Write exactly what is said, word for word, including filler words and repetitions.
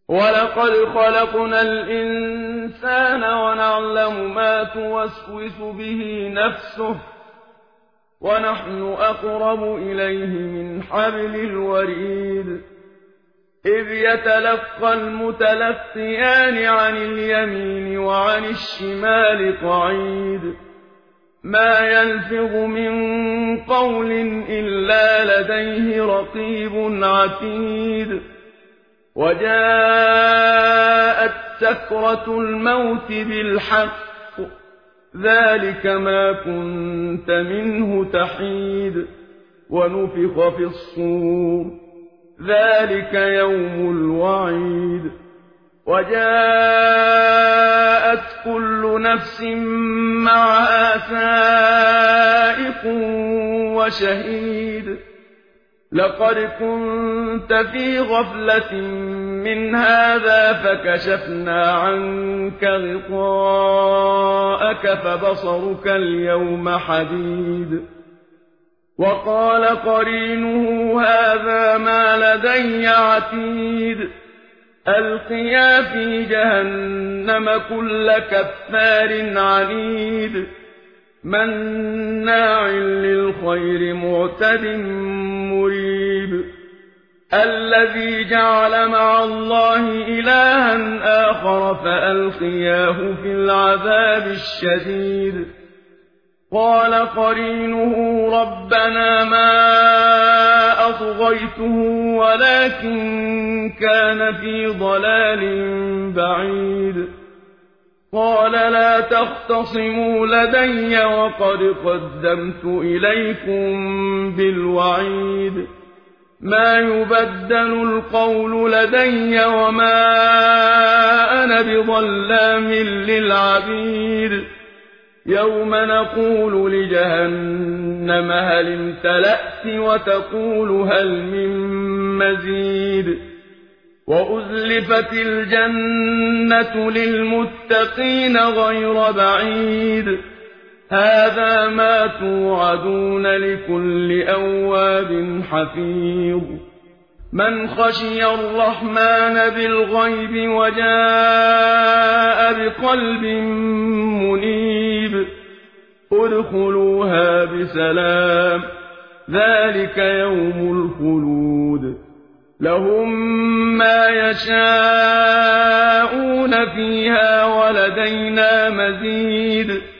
وَلَقَدْ خَلَقْنَا الْإِنسَانَ وَنَعْلَمُ مَا تُوَسْوِسُ بِهِ نَفْسُهُ وَنَحْنُ أَقْرَبُ إِلَيْهِ مِنْ حَبْلِ الْوَرِيدِ إِذْ يَتَلَقَّى الْمُتَلَقِّيَانِ عَنِ الْيَمِينِ وَعَنِ الشِّمَالِ قَعِيدٌ مَا يَلْفِظُ مِنْ قَوْلٍ إِلَّا لَدَيْهِ رَقِيبٌ عَتِيدٌ وَجَاءَتْ سَكْرَةُ الْمَوْتِ بِالْحَقِّ ذَلِكَ مَا كُنتَ مِنْهُ تَحِيدُ وَنُفِخَ فِي الصُّورِ ذَلِكَ يَوْمُ الْوَعِيدِ وَجَاءَتْ كُلُّ نَفْسٍ مَّعَهَا سَائِقٌ وَشَهِيدٌ لَقَدْ كُنتَ فِي غَفْلَةٍ مِّنْ هَٰذَا فَكَشَفْنَا عَنكَ غِطَاءَكَ فَبَصَرُكَ الْيَوْمَ حَدِيدٌ وَقَالَ قَرِينُهُ هَٰذَا مَا لَدَيَّ عَتِيدٌ أَلْقِيَا فِي جَهَنَّمَ كُلَّ كَفَّارٍ عَنِيدٍ مَّنَّاعٍ لِّلْخَيْرِ مُعْتَدٍ مُّرِيبٍ الَّذِي جَعَلَ مَعَ اللَّهِ إِلَٰهًا آخَرَ فَأَلْقِيَاهُ فِي الْعَذَابِ الشَّدِيدِ قَالَ قَرِينُهُ رَبَّنَا مَا أَطْغَيْتُهُ وَلَٰكِن كَانَ فِي ضَلَالٍ بَعِيدٍ قَالَ لَا تَخْتَصِمُوا لَدَيَّ وَقَدْ قَدَّمْتُ إِلَيْكُم بِالْوَعِيدِ مَا يُبَدَّلُ الْقَوْلُ لَدَيَّ وَمَا أَنَا بِظَلَّامٍ لِّلْعَبِيدِ يَوْمَ نَقُولُ لِجَهَنَّمَ هَلِ امْتَلَأْتِ وَتَقُولُ هَلْ مِن مَّزِيدٍ وَأُزْلِفَتِ الْجَنَّةُ لِلْمُتَّقِينَ غَيْرَ بَعِيدٍ هَٰذَا مَا تُوعَدُونَ لِكُلِّ أَوَّابٍ حَفِيظٍ مَنْ خَشِيَ الرَّحْمَٰنَ بِالْغَيْبِ وَجَاءَ بِقَلْبٍ مُّنِيبٍ ادْخُلُوهَا بِسَلَامٍ ذَٰلِكَ يَوْمُ الْخُلُودِ لَهُم مَّا يَشَاءُونَ فِيهَا وَلَدَيْنَا مَزِيدٌ